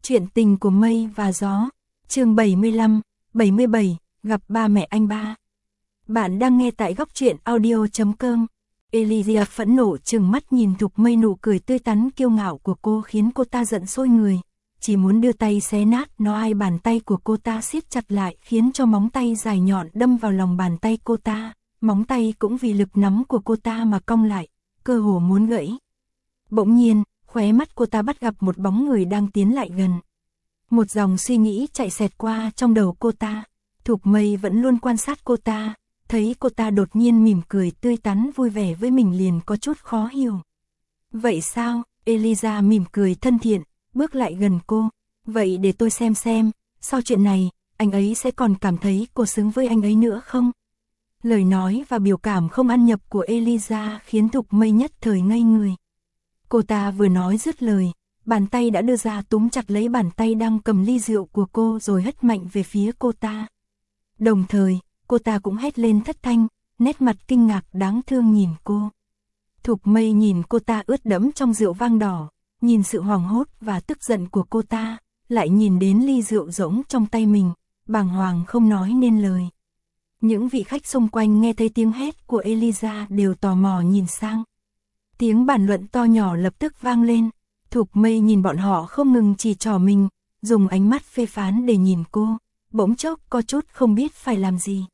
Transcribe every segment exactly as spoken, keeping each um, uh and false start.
Chuyện tình của mây và gió, chương bảy mươi lăm, bảy mươi bảy, gặp ba mẹ anh ba. Bạn đang nghe tại góc truyện audio chấm com. Elysia phẫn nộ trừng mắt nhìn Thục Mây, nụ cười tươi tắn kiêu ngạo của cô khiến cô ta giận sôi người, chỉ muốn đưa tay xé nát nó. Hai bàn tay của cô ta siết chặt lại khiến cho móng tay dài nhọn đâm vào lòng bàn tay cô ta, móng tay cũng vì lực nắm của cô ta mà cong lại, cơ hồ muốn gãy. Bỗng nhiên, khóe mắt cô ta bắt gặp một bóng người đang tiến lại gần. Một dòng suy nghĩ chạy xẹt qua trong đầu cô ta. Thục Mây vẫn luôn quan sát cô ta, thấy cô ta đột nhiên mỉm cười tươi tắn vui vẻ với mình liền có chút khó hiểu. Vậy sao? Elysia mỉm cười thân thiện, bước lại gần cô. Vậy để tôi xem xem, sau chuyện này, anh ấy sẽ còn cảm thấy cô xứng với anh ấy nữa không? Lời nói và biểu cảm không ăn nhập của Elysia khiến Thục Mây nhất thời ngây người. Cô ta vừa nói dứt lời, bàn tay đã đưa ra túm chặt lấy bàn tay đang cầm ly rượu của cô rồi hất mạnh về phía cô ta. Đồng thời, cô ta cũng hét lên thất thanh, nét mặt kinh ngạc đáng thương nhìn cô. Thục Mây nhìn cô ta ướt đẫm trong rượu vang đỏ, nhìn sự hoảng hốt và tức giận của cô ta, lại nhìn đến ly rượu rỗng trong tay mình, bàng hoàng không nói nên lời. Những vị khách xung quanh nghe thấy tiếng hét của Elysia đều tò mò nhìn sang. Tiếng bàn luận to nhỏ lập tức vang lên. Thục Mây nhìn bọn họ không ngừng chỉ trỏ mình, dùng ánh mắt phê phán để nhìn cô, bỗng chốc có chút không biết phải làm gì.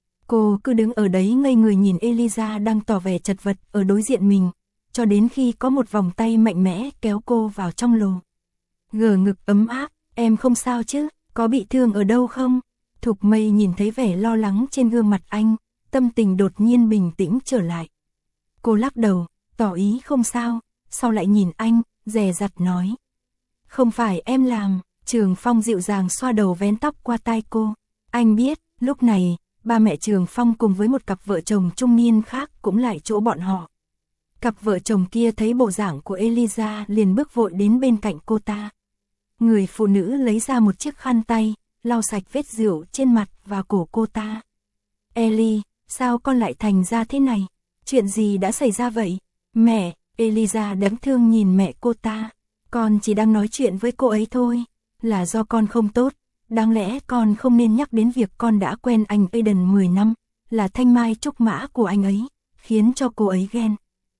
Cô cứ đứng ở đấy ngây người nhìn Elysia đang tỏ vẻ chật vật ở đối diện mình, cho đến khi có một vòng tay mạnh mẽ kéo cô vào trong lồ. Gờ ngực ấm áp, em không sao chứ, có bị thương ở đâu không? Thục Mây nhìn thấy vẻ lo lắng trên gương mặt anh, tâm tình đột nhiên bình tĩnh trở lại. Cô lắc đầu, tỏ ý không sao, sau lại nhìn anh, dè dặt nói. Không phải em làm. Trường Phong dịu dàng xoa đầu vén tóc qua tai cô. Anh biết, lúc này, ba mẹ Trường Phong cùng với một cặp vợ chồng trung niên khác cũng lại chỗ bọn họ. Cặp vợ chồng kia thấy bộ dạng của Elysia liền bước vội đến bên cạnh cô ta. Người phụ nữ lấy ra một chiếc khăn tay, lau sạch vết rượu trên mặt và cổ cô ta. Ellie, sao con lại thành ra thế này? Chuyện gì đã xảy ra vậy? Mẹ, Elysia đáng thương nhìn mẹ cô ta. Con chỉ đang nói chuyện với cô ấy thôi. Là do con không tốt. Đáng lẽ con không nên nhắc đến việc con đã quen anh Aiden mười năm. Là thanh mai trúc mã của anh ấy. Khiến cho cô ấy ghen.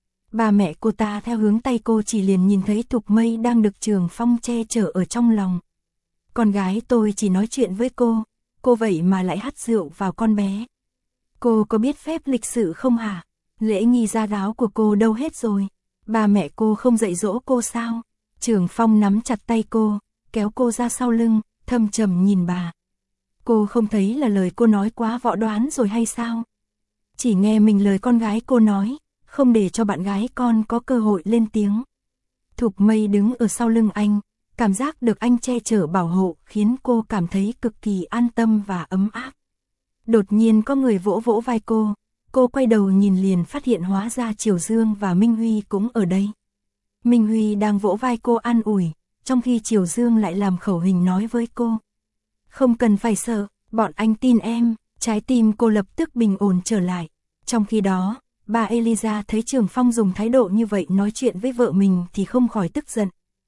Ba mẹ cô ta theo hướng tay cô chỉ liền nhìn thấy Thục Mây đang được Trường Phong che chở ở trong lòng. Con gái tôi chỉ nói chuyện với cô. Cô vậy mà lại hắt rượu vào con bé. Cô có biết phép lịch sự không hả? Lễ nghi gia giáo của cô đâu hết rồi? Ba mẹ cô không dạy dỗ cô sao? Trường Phong nắm chặt tay cô, kéo cô ra sau lưng, thâm trầm nhìn bà. Cô không thấy là lời cô nói quá võ đoán rồi hay sao? Chỉ nghe mình lời con gái cô nói, không để cho bạn gái con có cơ hội lên tiếng. Thục Mây đứng ở sau lưng anh, cảm giác được anh che chở bảo hộ khiến cô cảm thấy cực kỳ an tâm và ấm áp. Đột nhiên có người vỗ vỗ vai cô, cô quay đầu nhìn liền phát hiện hóa ra Triều Dương và Minh Huy cũng ở đây. Minh Huy đang vỗ vai cô an ủi, trong khi Triều Dương lại làm khẩu hình nói với cô. Không cần phải sợ, bọn anh tin em. Trái tim cô lập tức bình ổn trở lại. Trong khi đó, bà Elysia thấy Trường Phong dùng thái độ như vậy nói chuyện với vợ mình thì không khỏi tức giận.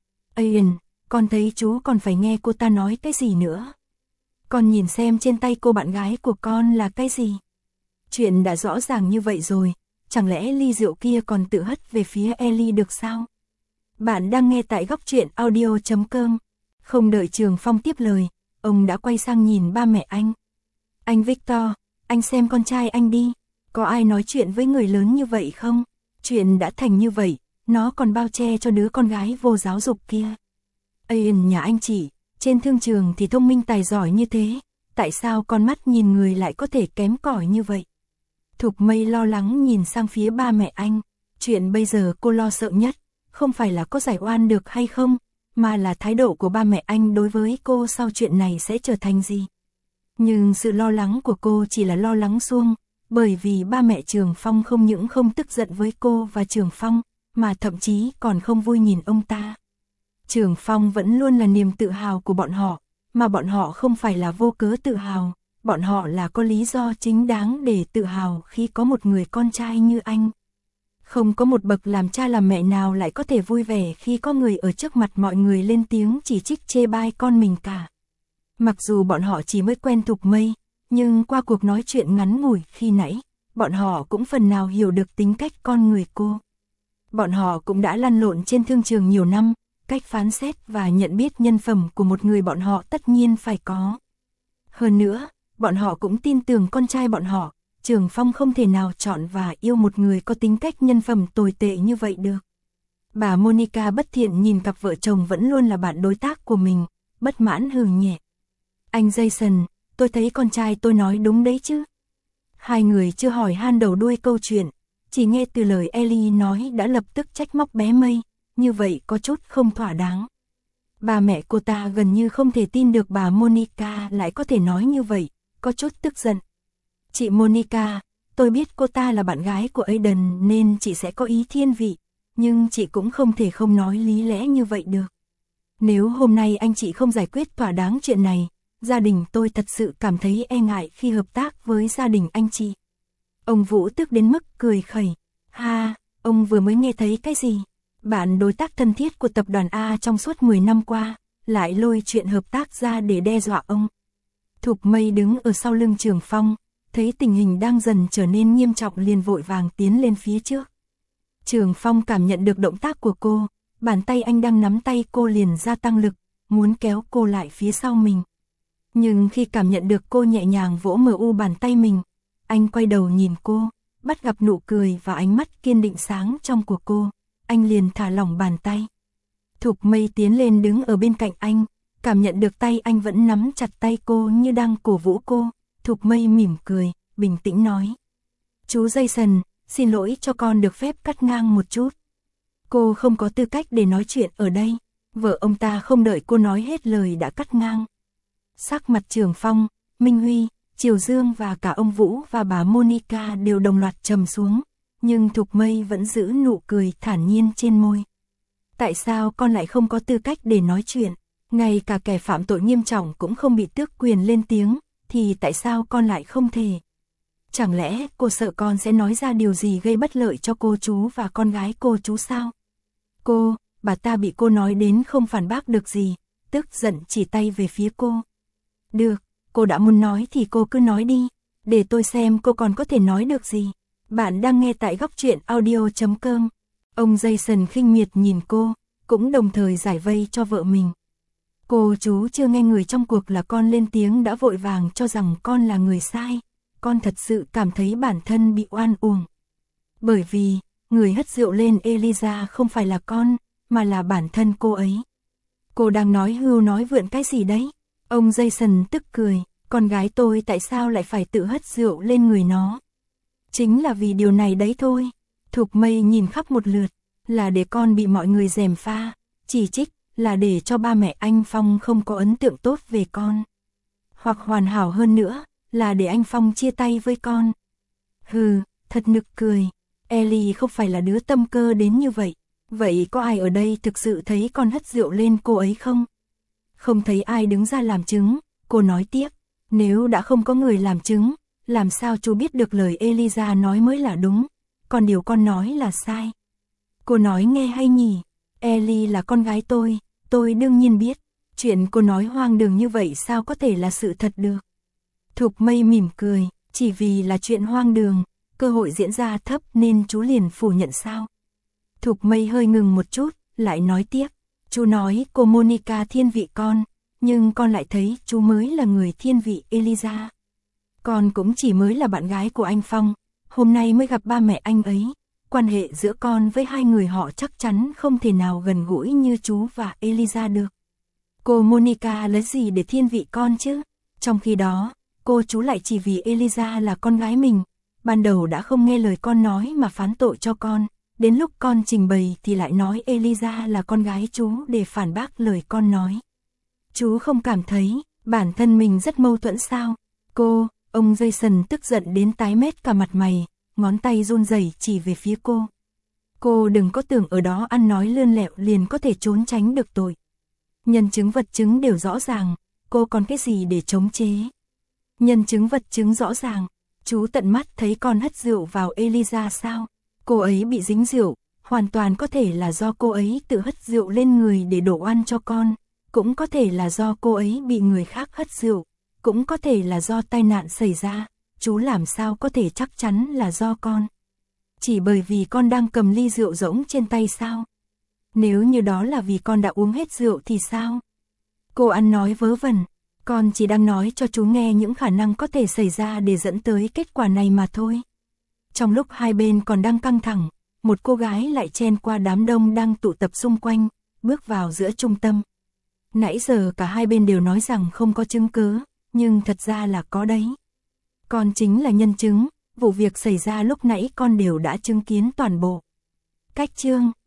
Ian, con thấy chú còn phải nghe cô ta nói cái gì nữa. Con nhìn xem trên tay cô bạn gái của con là cái gì. Chuyện đã rõ ràng như vậy rồi, chẳng lẽ ly rượu kia còn tự hất về phía Ellie được sao? Bạn đang nghe tại góc truyện audio chấm com. Không đợi Trường Phong tiếp lời, ông đã quay sang nhìn ba mẹ anh. Anh Victor, anh xem con trai anh đi, có ai nói chuyện với người lớn như vậy không? Chuyện đã thành như vậy, nó còn bao che cho đứa con gái vô giáo dục kia. Ian nhà anh chị, trên thương trường thì thông minh tài giỏi như thế, tại sao con mắt nhìn người lại có thể kém cỏi như vậy? Thục Mây lo lắng nhìn sang phía ba mẹ anh, chuyện bây giờ cô lo sợ nhất, không phải là có giải oan được hay không, mà là thái độ của ba mẹ anh đối với cô sau chuyện này sẽ trở thành gì. Nhưng sự lo lắng của cô chỉ là lo lắng suông, bởi vì ba mẹ Trường Phong không những không tức giận với cô và Trường Phong, mà thậm chí còn không vui nhìn ông ta. Trường Phong vẫn luôn là niềm tự hào của bọn họ, mà bọn họ không phải là vô cớ tự hào, bọn họ là có lý do chính đáng để tự hào khi có một người con trai như anh. Không có một bậc làm cha làm mẹ nào lại có thể vui vẻ khi có người ở trước mặt mọi người lên tiếng chỉ trích chê bai con mình cả. Mặc dù bọn họ chỉ mới quen Thục Mây, nhưng qua cuộc nói chuyện ngắn ngủi khi nãy, bọn họ cũng phần nào hiểu được tính cách con người cô. Bọn họ cũng đã lăn lộn trên thương trường nhiều năm, cách phán xét và nhận biết nhân phẩm của một người bọn họ tất nhiên phải có. Hơn nữa, bọn họ cũng tin tưởng con trai bọn họ, Trường Phong không thể nào chọn và yêu một người có tính cách nhân phẩm tồi tệ như vậy được. Bà Monica bất thiện nhìn cặp vợ chồng vẫn luôn là bạn đối tác của mình, bất mãn hừ nhẹ. Anh Jason, tôi thấy con trai tôi nói đúng đấy chứ. Hai người chưa hỏi han đầu đuôi câu chuyện, chỉ nghe từ lời Ellie nói đã lập tức trách móc bé Mây, như vậy có chút không thỏa đáng. Bà mẹ cô ta gần như không thể tin được bà Monica lại có thể nói như vậy, có chút tức giận. Chị Monica, tôi biết cô ta là bạn gái của Aiden nên chị sẽ có ý thiên vị, nhưng chị cũng không thể không nói lý lẽ như vậy được. Nếu hôm nay anh chị không giải quyết thỏa đáng chuyện này, gia đình tôi thật sự cảm thấy e ngại khi hợp tác với gia đình anh chị. Ông Vũ tức đến mức cười khẩy. Ha, ông vừa mới nghe thấy cái gì? Bạn đối tác thân thiết của tập đoàn A trong suốt mười năm qua, lại lôi chuyện hợp tác ra để đe dọa ông. Thục Mây đứng ở sau lưng Trường Phong, thấy tình hình đang dần trở nên nghiêm trọng liền vội vàng tiến lên phía trước. Trường Phong cảm nhận được động tác của cô, bàn tay anh đang nắm tay cô liền gia tăng lực, muốn kéo cô lại phía sau mình. Nhưng khi cảm nhận được cô nhẹ nhàng vỗ mờ u bàn tay mình, anh quay đầu nhìn cô, bắt gặp nụ cười và ánh mắt kiên định sáng trong của cô, anh liền thả lỏng bàn tay. Thục Mây tiến lên đứng ở bên cạnh anh, cảm nhận được tay anh vẫn nắm chặt tay cô như đang cổ vũ cô. Thục Mây mỉm cười, bình tĩnh nói. Chú Jason, xin lỗi cho con được phép cắt ngang một chút. Cô không có tư cách để nói chuyện ở đây. Vợ ông ta không đợi cô nói hết lời đã cắt ngang. Sắc mặt Trường Phong, Minh Huy, Triều Dương và cả ông Vũ và bà Monica đều đồng loạt trầm xuống. Nhưng Thục Mây vẫn giữ nụ cười thản nhiên trên môi. Tại sao con lại không có tư cách để nói chuyện? Ngay cả kẻ phạm tội nghiêm trọng cũng không bị tước quyền lên tiếng, thì tại sao con lại không thể? Chẳng lẽ cô sợ con sẽ nói ra điều gì gây bất lợi cho cô chú và con gái cô chú sao? Cô, bà ta bị cô nói đến không phản bác được gì, tức giận chỉ tay về phía cô. Được, cô đã muốn nói thì cô cứ nói đi, để tôi xem cô còn có thể nói được gì. Bạn đang nghe tại góc truyện audio chấm com. Ông Jason khinh miệt nhìn cô, cũng đồng thời giải vây cho vợ mình. Cô chú chưa nghe người trong cuộc là con lên tiếng đã vội vàng cho rằng con là người sai. Con thật sự cảm thấy bản thân bị oan uổng. Bởi vì, người hất rượu lên Eliza không phải là con, mà là bản thân cô ấy. Cô đang nói hưu nói vượn cái gì đấy? Ông Jason tức cười, con gái tôi tại sao lại phải tự hất rượu lên người nó? Chính là vì điều này đấy thôi. Thục Mây nhìn khắp một lượt, là để con bị mọi người gièm pha, chỉ trích, là để cho ba mẹ anh Phong không có ấn tượng tốt về con. Hoặc hoàn hảo hơn nữa, là để anh Phong chia tay với con. Hừ, thật nực cười. Ellie không phải là đứa tâm cơ đến như vậy. Vậy có ai ở đây thực sự thấy con hất rượu lên cô ấy không? Không thấy ai đứng ra làm chứng, cô nói tiếp. Nếu đã không có người làm chứng, làm sao chú biết được lời Eliza nói mới là đúng, còn điều con nói là sai. Cô nói nghe hay nhỉ? Ellie là con gái tôi, tôi đương nhiên biết. Chuyện cô nói hoang đường như vậy sao có thể là sự thật được? Thục Mây mỉm cười, chỉ vì là chuyện hoang đường, cơ hội diễn ra thấp nên chú liền phủ nhận sao? Thục Mây hơi ngừng một chút, lại nói tiếp. Chú nói cô Monica thiên vị con, nhưng con lại thấy chú mới là người thiên vị Eliza. Con cũng chỉ mới là bạn gái của anh Phong, hôm nay mới gặp ba mẹ anh ấy. Quan hệ giữa con với hai người họ chắc chắn không thể nào gần gũi như chú và Eliza được. Cô Monica lấy gì để thiên vị con chứ? Trong khi đó, cô chú lại chỉ vì Eliza là con gái mình, ban đầu đã không nghe lời con nói mà phán tội cho con. Đến lúc con trình bày thì lại nói Eliza là con gái chú để phản bác lời con nói. Chú không cảm thấy bản thân mình rất mâu thuẫn sao? Cô, ông Jason tức giận đến tái mét cả mặt mày, ngón tay run rẩy chỉ về phía cô. Cô đừng có tưởng ở đó ăn nói lươn lẹo liền có thể trốn tránh được tội. Nhân chứng vật chứng đều rõ ràng, cô còn cái gì để chống chế? Nhân chứng vật chứng rõ ràng, chú tận mắt thấy con hất rượu vào Eliza sao? Cô ấy bị dính rượu, hoàn toàn có thể là do cô ấy tự hất rượu lên người để đổ oan cho con, cũng có thể là do cô ấy bị người khác hất rượu, cũng có thể là do tai nạn xảy ra, chú làm sao có thể chắc chắn là do con. Chỉ bởi vì con đang cầm ly rượu rỗng trên tay sao? Nếu như đó là vì con đã uống hết rượu thì sao? Cô An nói vớ vẩn, con chỉ đang nói cho chú nghe những khả năng có thể xảy ra để dẫn tới kết quả này mà thôi. Trong lúc hai bên còn đang căng thẳng, một cô gái lại chen qua đám đông đang tụ tập xung quanh, bước vào giữa trung tâm. Nãy giờ cả hai bên đều nói rằng không có chứng cứ, nhưng thật ra là có đấy. Con chính là nhân chứng, vụ việc xảy ra lúc nãy con đều đã chứng kiến toàn bộ. Cách chương